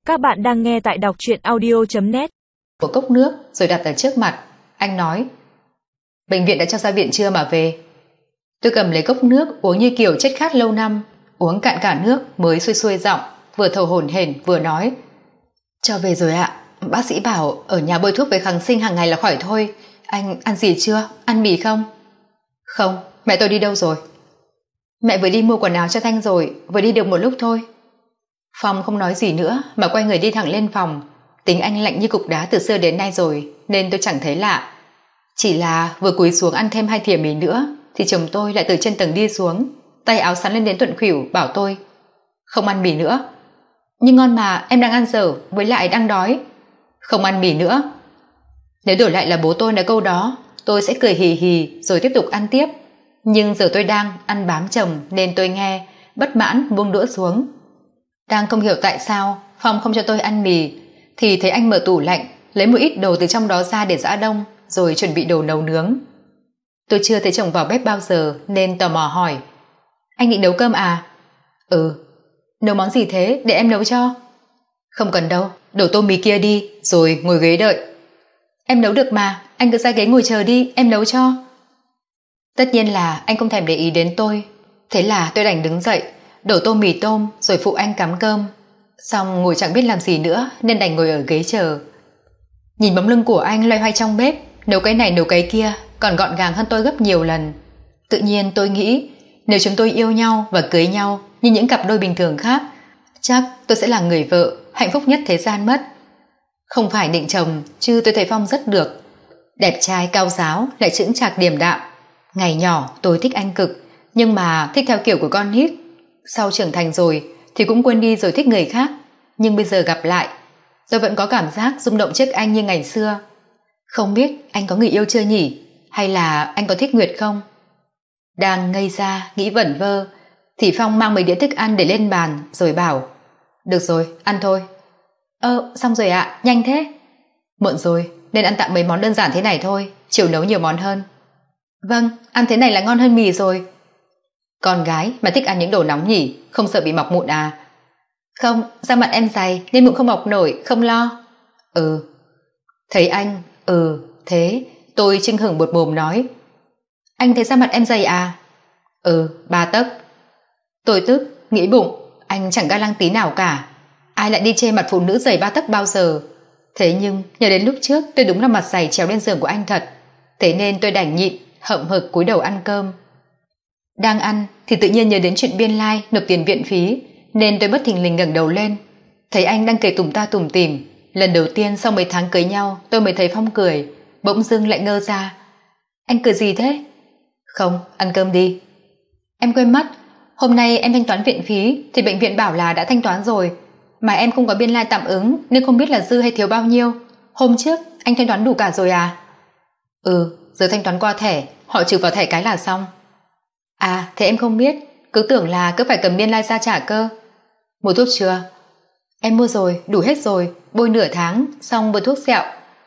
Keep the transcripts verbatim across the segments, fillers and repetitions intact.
Các bạn đang nghe tại đọc truyện audio chấm net. Một cốc nước rồi đặt ở trước mặt. Anh nói: bệnh viện đã cho ra viện chưa mà về? Tôi cầm lấy cốc nước uống như kiểu chết khát lâu năm, uống cạn cả nước mới xuôi xuôi giọng, vừa thở hổn hển vừa nói: cho về rồi ạ. Bác sĩ bảo ở nhà bôi thuốc với kháng sinh hàng ngày là khỏi thôi. Anh ăn gì chưa? Ăn mì không? Không. Mẹ tôi đi đâu rồi? Mẹ vừa đi mua quần áo cho Thanh rồi, vừa đi được một lúc thôi. Phong không nói gì nữa mà quay người đi thẳng lên phòng. Tính anh lạnh như cục đá từ xưa đến nay rồi nên tôi chẳng thấy lạ. Chỉ là vừa cúi xuống ăn thêm hai thìa mì nữa thì chồng tôi lại từ trên tầng đi xuống, tay áo sắn lên đến tuận khuỷu, bảo tôi: không ăn mì nữa. Nhưng ngon mà, em đang ăn dở, với lại đang đói. Không ăn mì nữa. Nếu đổi lại là bố tôi nói câu đó, tôi sẽ cười hì hì rồi tiếp tục ăn tiếp. Nhưng giờ tôi đang ăn bám chồng nên tôi nghe, bất mãn buông đũa xuống. Đang không hiểu tại sao Phong không cho tôi ăn mì thì thấy anh mở tủ lạnh lấy một ít đồ từ trong đó ra để giã đông rồi chuẩn bị đồ nấu nướng. Tôi chưa thấy chồng vào bếp bao giờ nên tò mò hỏi: anh định nấu cơm à? Ừ. Nấu món gì thế, để em nấu cho? Không cần đâu, đổ tô mì kia đi rồi ngồi ghế đợi. Em nấu được mà, anh cứ ra ghế ngồi chờ đi, em nấu cho. Tất nhiên là anh không thèm để ý đến tôi. Thế là tôi đành đứng dậy đổ tô mì tôm rồi phụ anh cắm cơm. Xong ngồi chẳng biết làm gì nữa nên đành ngồi ở ghế chờ. Nhìn bóng lưng của anh loay hoay trong bếp, nấu cái này nấu cái kia, còn gọn gàng hơn tôi gấp nhiều lần. Tự nhiên tôi nghĩ nếu chúng tôi yêu nhau và cưới nhau như những cặp đôi bình thường khác, chắc tôi sẽ là người vợ hạnh phúc nhất thế gian mất. Không phải định chồng, chứ tôi thấy Phong rất được. Đẹp trai cao ráo lại chững chạc điềm đạm. Ngày nhỏ tôi thích anh cực, nhưng mà thích theo kiểu của con nít. Sau trưởng thành rồi thì cũng quên đi rồi thích người khác. Nhưng bây giờ gặp lại, tôi vẫn có cảm giác rung động trước anh như ngày xưa. Không biết anh có người yêu chưa nhỉ? Hay là anh có thích Nguyệt không? Đang ngây ra nghĩ vẩn vơ thì Phong mang mấy đĩa thức ăn để lên bàn rồi bảo: được rồi, ăn thôi. Ơ, xong rồi ạ, à, nhanh thế. Muộn rồi nên ăn tạm mấy món đơn giản thế này thôi, chiều nấu nhiều món hơn. Vâng, ăn thế này là ngon hơn mì rồi. Con gái mà thích ăn những đồ nóng nhỉ, không sợ bị mọc mụn à? Không, da mặt em dày nên mụn không mọc nổi, không lo. Ừ. Thấy anh ừ thế, tôi chưng hửng bột mồm nói: anh thấy da mặt em dày à? Ừ, ba tấc. Tôi tức, nghĩ bụng, anh chẳng ga lăng tí nào cả. Ai lại đi chê mặt phụ nữ dày ba tấc bao giờ? Thế nhưng nhớ đến lúc trước tôi đúng là mặt dày trèo lên giường của anh thật. Thế nên tôi đành nhịn, hậm hực cúi đầu ăn cơm. Đang ăn thì tự nhiên nhớ đến chuyện biên lai nộp tiền viện phí, nên tôi bất thình lình ngẩng đầu lên. Thấy anh đang cười tủm ta tủm tỉm. Lần đầu tiên sau mấy tháng cưới nhau tôi mới thấy Phong cười, bỗng dưng lại ngơ ra. Anh cười gì thế? Không, ăn cơm đi. Em quên mất, hôm nay em thanh toán viện phí thì bệnh viện bảo là đã thanh toán rồi, mà em không có biên lai tạm ứng nên không biết là dư hay thiếu bao nhiêu. Hôm trước anh thanh toán đủ cả rồi à? Ừ, giờ thanh toán qua thẻ, họ trừ vào thẻ cái là xong. À, thế em không biết, cứ tưởng là cứ phải cầm biên lai ra trả cơ. Mua thuốc chưa? Em mua rồi, đủ hết rồi, bôi nửa tháng xong bôi thuốc sẹo.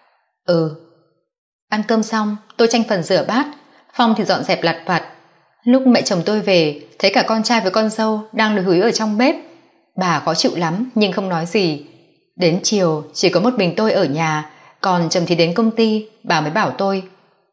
Ừ. Ăn cơm xong tôi tranh phần rửa bát, Phong thì dọn dẹp lặt vặt. Lúc mẹ chồng tôi về thấy cả con trai với con dâu đang lủi húi ở trong bếp. Bà khó chịu lắm nhưng không nói gì. Đến chiều chỉ có một mình tôi ở nhà, còn chồng thì đến công ty. Bà mới bảo tôi: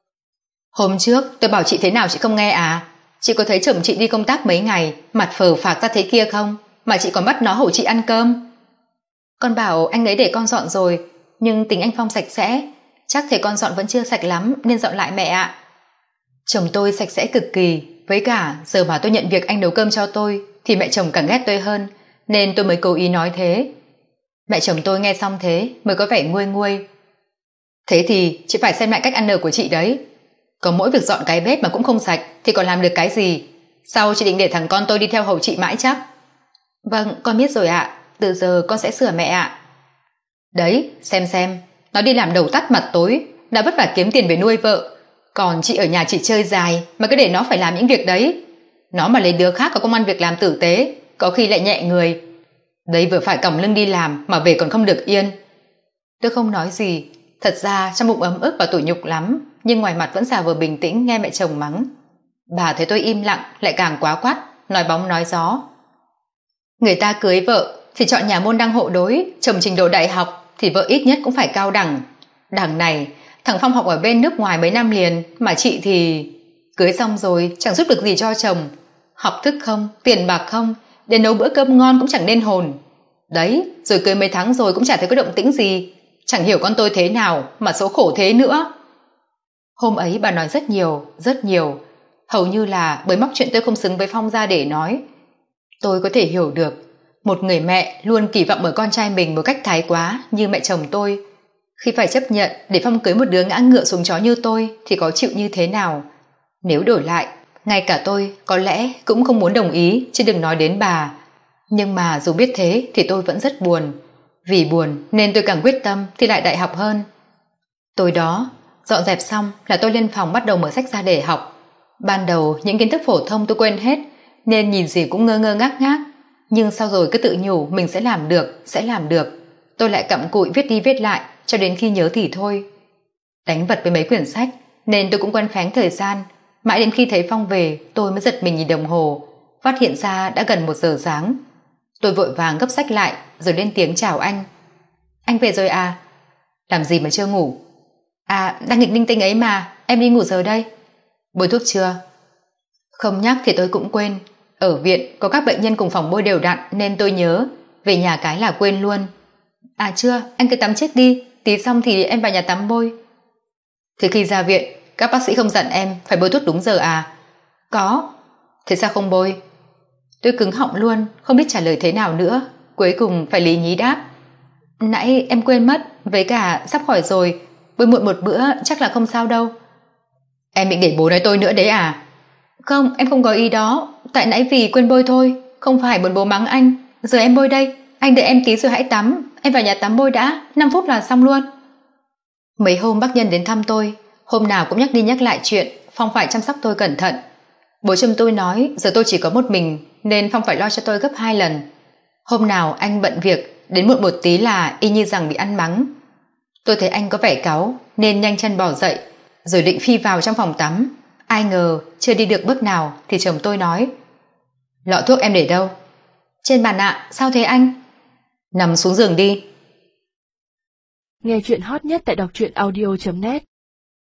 hôm trước tôi bảo chị thế nào chị không nghe à? Chị có thấy chồng chị đi công tác mấy ngày mặt phờ phạc ra thế kia không, mà chị còn bắt nó hổ chị ăn cơm? Con bảo anh ấy để con dọn rồi, nhưng tính anh Phong sạch sẽ, chắc thể con dọn vẫn chưa sạch lắm nên dọn lại mẹ ạ. Chồng tôi sạch sẽ cực kỳ, với cả giờ mà tôi nhận việc anh nấu cơm cho tôi thì mẹ chồng càng ghét tôi hơn, nên tôi mới cố ý nói thế. Mẹ chồng tôi nghe xong thế mới có vẻ nguôi nguôi. Thế thì chị phải xem lại cách ăn ở của chị đấy. Có mỗi việc dọn cái bếp mà cũng không sạch thì còn làm được cái gì? Sau chị định để thằng con tôi đi theo hầu chị mãi chắc? Vâng, con biết rồi ạ, từ giờ con sẽ sửa mẹ ạ. Đấy, xem xem, nó đi làm đầu tắt mặt tối, đã vất vả kiếm tiền về nuôi vợ, còn chị ở nhà chỉ chơi dài mà cứ để nó phải làm những việc đấy. Nó mà lấy đứa khác có công ăn việc làm tử tế, có khi lại nhẹ người. Đấy vừa phải còng lưng đi làm mà về còn không được yên. Tôi không nói gì, thật ra trong bụng ấm ức và tủi nhục lắm, nhưng ngoài mặt vẫn giả vờ bình tĩnh nghe mẹ chồng mắng. Bà thấy tôi im lặng lại càng quá quắt, nói bóng nói gió. Người ta cưới vợ thì chọn nhà môn đăng hộ đối, chồng trình độ đại học thì vợ ít nhất cũng phải cao đẳng. Đằng này, thằng Phong học ở bên nước ngoài mấy năm liền, mà chị thì... Cưới xong rồi chẳng giúp được gì cho chồng. Học thức không, tiền bạc không, đến nấu bữa cơm ngon cũng chẳng nên hồn. Đấy, rồi cưới mấy tháng rồi cũng chả thấy có động tĩnh gì. Chẳng hiểu con tôi thế nào mà số khổ thế nữa. Hôm ấy bà nói rất nhiều, rất nhiều. Hầu như là bởi móc chuyện tôi không xứng với Phong ra để nói. Tôi có thể hiểu được. Một người mẹ luôn kỳ vọng ở con trai mình một cách thái quá như mẹ chồng tôi. Khi phải chấp nhận để Phong cưới một đứa ngã ngựa xuống chó như tôi thì có chịu như thế nào. Nếu đổi lại, ngay cả tôi có lẽ cũng không muốn đồng ý, chứ đừng nói đến bà. Nhưng mà dù biết thế thì tôi vẫn rất buồn. Vì buồn nên tôi càng quyết tâm thi lại đại học hơn. Tối đó, dọn dẹp xong là tôi lên phòng bắt đầu mở sách ra để học. Ban đầu những kiến thức phổ thông tôi quên hết, nên nhìn gì cũng ngơ ngơ ngác ngác. Nhưng sau rồi cứ tự nhủ mình sẽ làm được, sẽ làm được. Tôi lại cặm cụi viết đi viết lại cho đến khi nhớ thì thôi. Đánh vật với mấy quyển sách nên tôi cũng quen phén thời gian. Mãi đến khi thấy Phong về tôi mới giật mình nhìn đồng hồ, phát hiện ra đã gần một giờ sáng. Tôi vội vàng gấp sách lại rồi lên tiếng chào anh. Anh về rồi à? Làm gì mà chưa ngủ? À, đang nghịch linh tinh ấy mà, em đi ngủ giờ đây. Bôi thuốc chưa? Không nhắc thì tôi cũng quên. Ở viện có các bệnh nhân cùng phòng bôi đều đặn nên tôi nhớ. Về nhà cái là quên luôn. À chưa, anh cứ tắm trước đi, tí xong thì em vào nhà tắm bôi. Thì khi ra viện các bác sĩ không dặn em phải bôi thuốc đúng giờ à? Có. Thế sao không bôi? Tôi cứng họng luôn, không biết trả lời thế nào nữa. Cuối cùng phải lý nhí đáp. Nãy em quên mất, với cả sắp khỏi rồi, bôi muộn một bữa chắc là không sao đâu. Em định để bố nói tôi nữa đấy à? Không, em không có ý đó. Tại nãy vì quên bôi thôi, không phải muốn bố mắng anh. Giờ em bôi đây, anh đợi em tí rồi hãy tắm. Em vào nhà tắm bôi đã, năm phút là xong luôn. Mấy hôm bác Nhân đến thăm tôi, hôm nào cũng nhắc đi nhắc lại chuyện Phong phải chăm sóc tôi cẩn thận. Bố chồng tôi nói giờ tôi chỉ có một mình nên Phong phải lo cho tôi gấp hai lần. Hôm nào anh bận việc đến muộn một tí là y như rằng bị ăn mắng. Tôi thấy anh có vẻ cáu nên nhanh chân bỏ dậy rồi định phi vào trong phòng tắm. Ai ngờ chưa đi được bước nào thì chồng tôi nói: Lọ thuốc em để đâu? Trên bàn ạ. Sao thế anh? Nằm xuống giường đi. Nghe chuyện hot nhất tại đọc truyện audio chấm net.